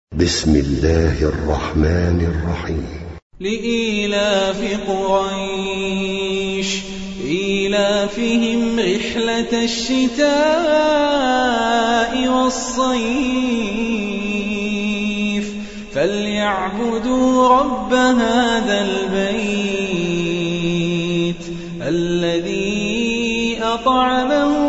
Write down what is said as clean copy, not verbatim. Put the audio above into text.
بسم الله الرحمن الرحيم. لإيلاف قريش إيلافهم رحلة الشتاء والصيف فليعبدوا رب هذا البيت الذي أطعمهم